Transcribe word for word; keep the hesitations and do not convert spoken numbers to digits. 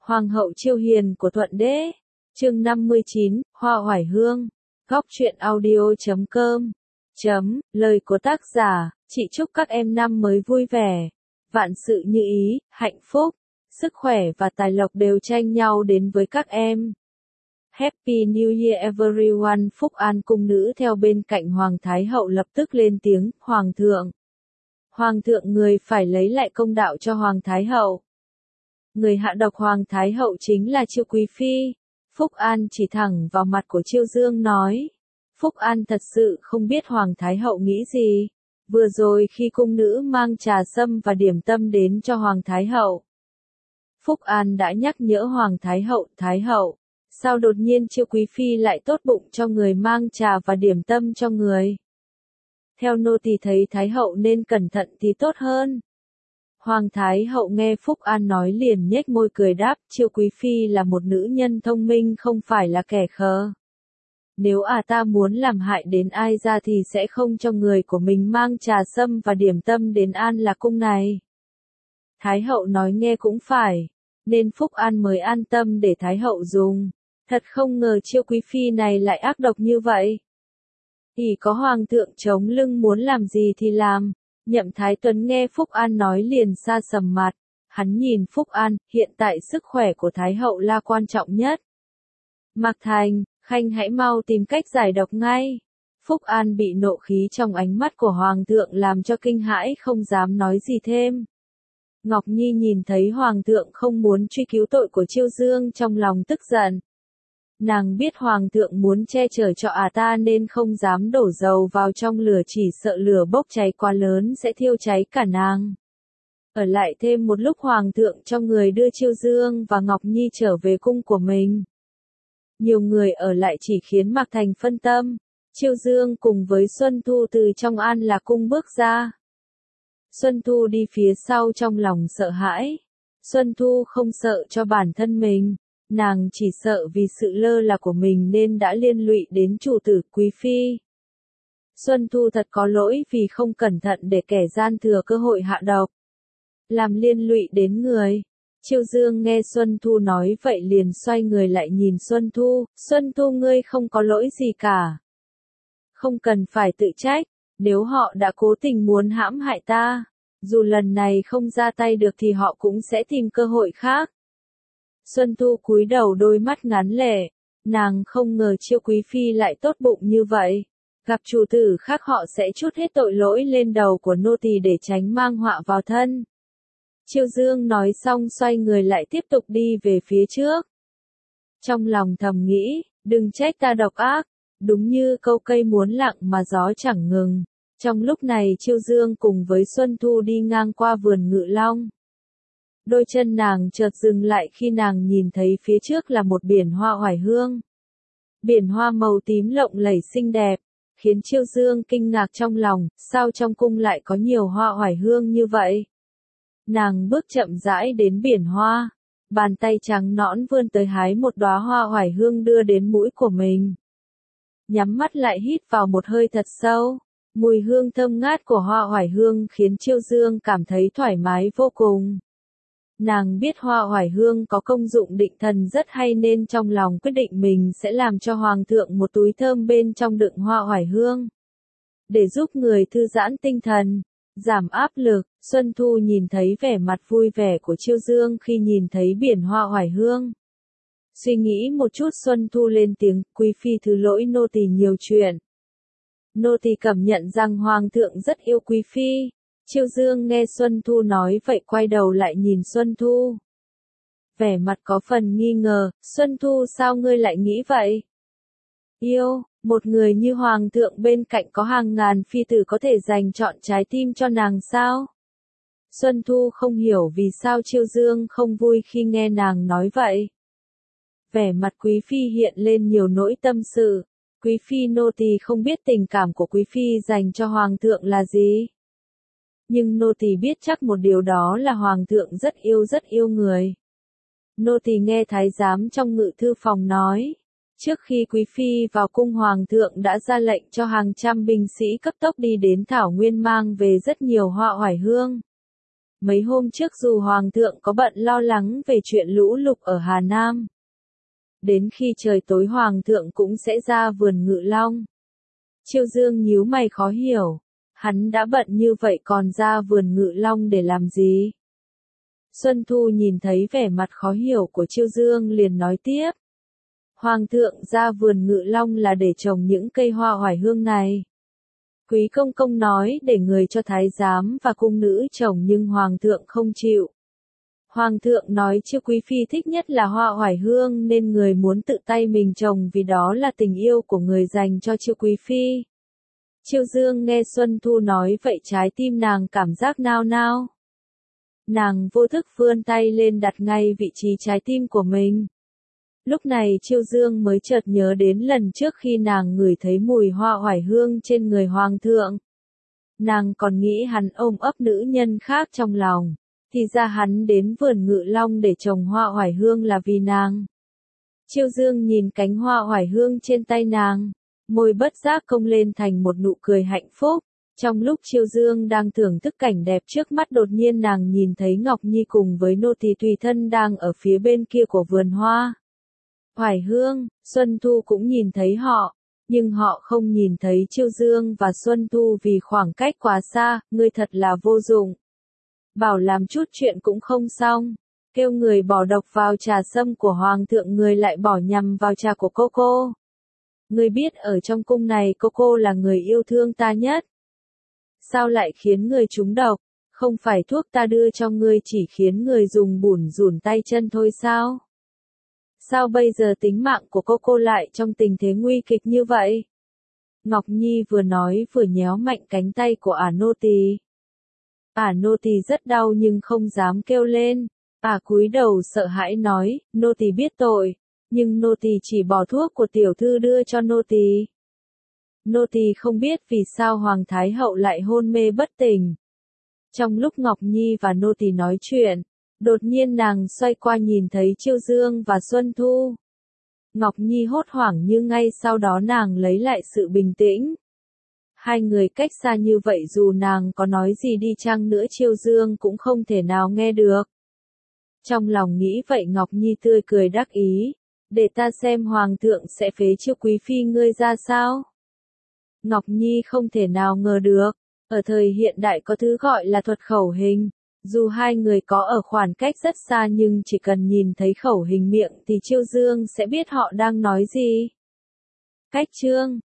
Hoàng hậu Chiêu Hiền của Thuận Đế. Chương năm mươi chín, Hoa Oải Hương. Góc truyện audio chấm com. Chấm, lời của tác giả, chị chúc các em năm mới vui vẻ, vạn sự như ý, hạnh phúc, sức khỏe và tài lộc đều tranh nhau đến với các em. Happy New Year everyone. Phúc An cung nữ theo bên cạnh Hoàng Thái Hậu lập tức lên tiếng, Hoàng thượng. Hoàng thượng người phải lấy lại công đạo cho Hoàng Thái Hậu. Người hạ độc Hoàng Thái Hậu chính là Chiêu Quý Phi. Phúc An chỉ thẳng vào mặt của Chiêu Dương nói. Phúc An thật sự không biết Hoàng Thái Hậu nghĩ gì. Vừa rồi khi cung nữ mang trà sâm và điểm tâm đến cho Hoàng Thái Hậu, Phúc An đã nhắc nhở Hoàng Thái Hậu, Thái Hậu, sao đột nhiên Chiêu Quý Phi lại tốt bụng cho người mang trà và điểm tâm cho người. Theo nô tỳ thấy Thái Hậu nên cẩn thận thì tốt hơn. Hoàng Thái Hậu nghe Phúc An nói liền nhếch môi cười đáp, Chiêu Quý Phi là một nữ nhân thông minh không phải là kẻ khờ. Nếu à ta muốn làm hại đến ai ra thì sẽ không cho người của mình mang trà sâm và điểm tâm đến An Lạc Cung này. Thái Hậu nói nghe cũng phải, nên Phúc An mới an tâm để Thái Hậu dùng. Thật không ngờ Chiêu Quý Phi này lại ác độc như vậy. Ỷ có Hoàng thượng chống lưng muốn làm gì thì làm. Nhậm Thái Tuấn nghe Phúc An nói liền sa sầm mặt. Hắn nhìn Phúc An, hiện tại sức khỏe của Thái Hậu là quan trọng nhất. Mạc Thành, Khanh hãy mau tìm cách giải độc ngay. Phúc An bị nộ khí trong ánh mắt của Hoàng thượng làm cho kinh hãi không dám nói gì thêm. Ngọc Nhi nhìn thấy Hoàng thượng không muốn truy cứu tội của Chiêu Dương trong lòng tức giận. Nàng biết Hoàng thượng muốn che chở cho à ta nên không dám đổ dầu vào trong lửa, chỉ sợ lửa bốc cháy quá lớn sẽ thiêu cháy cả nàng. Ở lại thêm một lúc Hoàng thượng cho người đưa Chiêu Dương và Ngọc Nhi trở về cung của mình. Nhiều người ở lại chỉ khiến Mạc Thành phân tâm. Chiêu Dương cùng với Xuân Thu từ trong An Lạc Cung bước ra. Xuân Thu đi phía sau trong lòng sợ hãi. Xuân Thu không sợ cho bản thân mình. Nàng chỉ sợ vì sự lơ là của mình nên đã liên lụy đến chủ tử Quý Phi. Xuân Thu thật có lỗi vì không cẩn thận để kẻ gian thừa cơ hội hạ độc, làm liên lụy đến người. Chiêu Dương nghe Xuân Thu nói vậy liền xoay người lại nhìn Xuân Thu. Xuân Thu ngươi không có lỗi gì cả. Không cần phải tự trách, nếu họ đã cố tình muốn hãm hại ta, dù lần này không ra tay được thì họ cũng sẽ tìm cơ hội khác. Xuân Thu cúi đầu đôi mắt ngắn lệ, nàng không ngờ Chiêu Quý Phi lại tốt bụng như vậy. Gặp chủ tử khác họ sẽ trút hết tội lỗi lên đầu của nô tỳ để tránh mang họa vào thân. Chiêu Dương nói xong xoay người lại tiếp tục đi về phía trước. Trong lòng thầm nghĩ, đừng trách ta độc ác, đúng như câu cây muốn lặng mà gió chẳng ngừng. Trong lúc này Chiêu Dương cùng với Xuân Thu đi ngang qua vườn Ngự Long. Đôi chân nàng chợt dừng lại khi nàng nhìn thấy phía trước là một biển hoa oải hương. Biển hoa màu tím lộng lẫy xinh đẹp, khiến Chiêu Dương kinh ngạc trong lòng, sao trong cung lại có nhiều hoa oải hương như vậy? Nàng bước chậm rãi đến biển hoa, bàn tay trắng nõn vươn tới hái một đóa hoa oải hương đưa đến mũi của mình. Nhắm mắt lại hít vào một hơi thật sâu, mùi hương thơm ngát của hoa oải hương khiến Chiêu Dương cảm thấy thoải mái vô cùng. Nàng biết hoa oải hương có công dụng định thần rất hay nên trong lòng quyết định mình sẽ làm cho Hoàng thượng một túi thơm bên trong đựng hoa oải hương. Để giúp người thư giãn tinh thần, giảm áp lực, Xuân Thu nhìn thấy vẻ mặt vui vẻ của Chiêu Dương khi nhìn thấy biển hoa oải hương. Suy nghĩ một chút Xuân Thu lên tiếng, Quý Phi thứ lỗi nô tỳ nhiều chuyện. Nô tỳ cảm nhận rằng Hoàng thượng rất yêu Quý Phi. Chiêu Dương nghe Xuân Thu nói vậy quay đầu lại nhìn Xuân Thu. Vẻ mặt có phần nghi ngờ, Xuân Thu sao ngươi lại nghĩ vậy? Yêu, một người như Hoàng thượng bên cạnh có hàng ngàn phi tử có thể dành chọn trái tim cho nàng sao? Xuân Thu không hiểu vì sao Chiêu Dương không vui khi nghe nàng nói vậy. Vẻ mặt Quý Phi hiện lên nhiều nỗi tâm sự. Quý Phi nô tỳ không biết tình cảm của Quý Phi dành cho Hoàng thượng là gì. Nhưng nô tỳ biết chắc một điều đó là Hoàng thượng rất yêu rất yêu người. Nô tỳ nghe thái giám trong ngự thư phòng nói, trước khi Quý Phi vào cung Hoàng thượng đã ra lệnh cho hàng trăm binh sĩ cấp tốc đi đến Thảo Nguyên mang về rất nhiều hoa oải hương. Mấy hôm trước dù Hoàng thượng có bận lo lắng về chuyện lũ lụt ở Hà Nam. Đến khi trời tối Hoàng thượng cũng sẽ ra vườn Ngự Long. Chiêu Dương nhíu mày khó hiểu. Hắn đã bận như vậy còn ra vườn Ngự Long để làm gì? Xuân Thu nhìn thấy vẻ mặt khó hiểu của Chiêu Dương liền nói tiếp. Hoàng thượng ra vườn Ngự Long là để trồng những cây hoa oải hương này. Quý công công nói để người cho thái giám và cung nữ trồng nhưng Hoàng thượng không chịu. Hoàng thượng nói Chiêu quý phi thích nhất là hoa oải hương nên người muốn tự tay mình trồng vì đó là tình yêu của người dành cho Chiêu quý phi. Chiêu Dương nghe Xuân Thu nói vậy trái tim nàng cảm giác nao nao. Nàng vô thức vươn tay lên đặt ngay vị trí trái tim của mình. Lúc này Chiêu Dương mới chợt nhớ đến lần trước khi nàng ngửi thấy mùi hoa oải hương trên người Hoàng thượng. Nàng còn nghĩ hắn ôm ấp nữ nhân khác trong lòng, thì ra hắn đến vườn Ngự Long để trồng hoa oải hương là vì nàng. Chiêu Dương nhìn cánh hoa oải hương trên tay nàng, môi bất giác cong lên thành một nụ cười hạnh phúc. Trong lúc Chiêu Dương đang thưởng thức cảnh đẹp trước mắt đột nhiên nàng nhìn thấy Ngọc Nhi cùng với nô tỳ tùy thân đang ở phía bên kia của vườn hoa oải hương. Xuân Thu cũng nhìn thấy họ, nhưng họ không nhìn thấy Chiêu Dương và Xuân Thu vì khoảng cách quá xa. Ngươi thật là vô dụng. Bảo làm chút chuyện cũng không xong. Kêu người bỏ độc vào trà sâm của Hoàng thượng người lại bỏ nhầm vào trà của cô cô. Ngươi biết ở trong cung này cô cô là người yêu thương ta nhất. Sao lại khiến người trúng độc? Không phải thuốc ta đưa cho ngươi chỉ khiến người dùng bủn rủn tay chân thôi sao? Sao bây giờ tính mạng của cô cô lại trong tình thế nguy kịch như vậy? Ngọc Nhi vừa nói vừa nhéo mạnh cánh tay của ả nô tỳ. Ả nô tỳ rất đau nhưng không dám kêu lên. Ả cúi đầu sợ hãi nói, nô tỳ biết tội, nhưng nô tỳ chỉ bỏ thuốc của tiểu thư đưa cho nô tỳ. Nô tỳ không biết vì sao Hoàng Thái Hậu lại hôn mê bất tỉnh. Trong lúc Ngọc Nhi và nô tỳ nói chuyện, đột nhiên nàng xoay qua nhìn thấy Chiêu Dương và Xuân Thu. Ngọc Nhi hốt hoảng nhưng ngay sau đó nàng lấy lại sự bình tĩnh. Hai người cách xa như vậy dù nàng có nói gì đi chăng nữa Chiêu Dương cũng không thể nào nghe được. Trong lòng nghĩ vậy Ngọc Nhi tươi cười đắc ý, để ta xem Hoàng thượng sẽ phế Chiêu quý phi ngươi ra sao. Ngọc Nhi không thể nào ngờ được, ở thời hiện đại có thứ gọi là thuật khẩu hình. Dù hai người có ở khoảng cách rất xa nhưng chỉ cần nhìn thấy khẩu hình miệng thì Chiêu Dương sẽ biết họ đang nói gì. Cách chương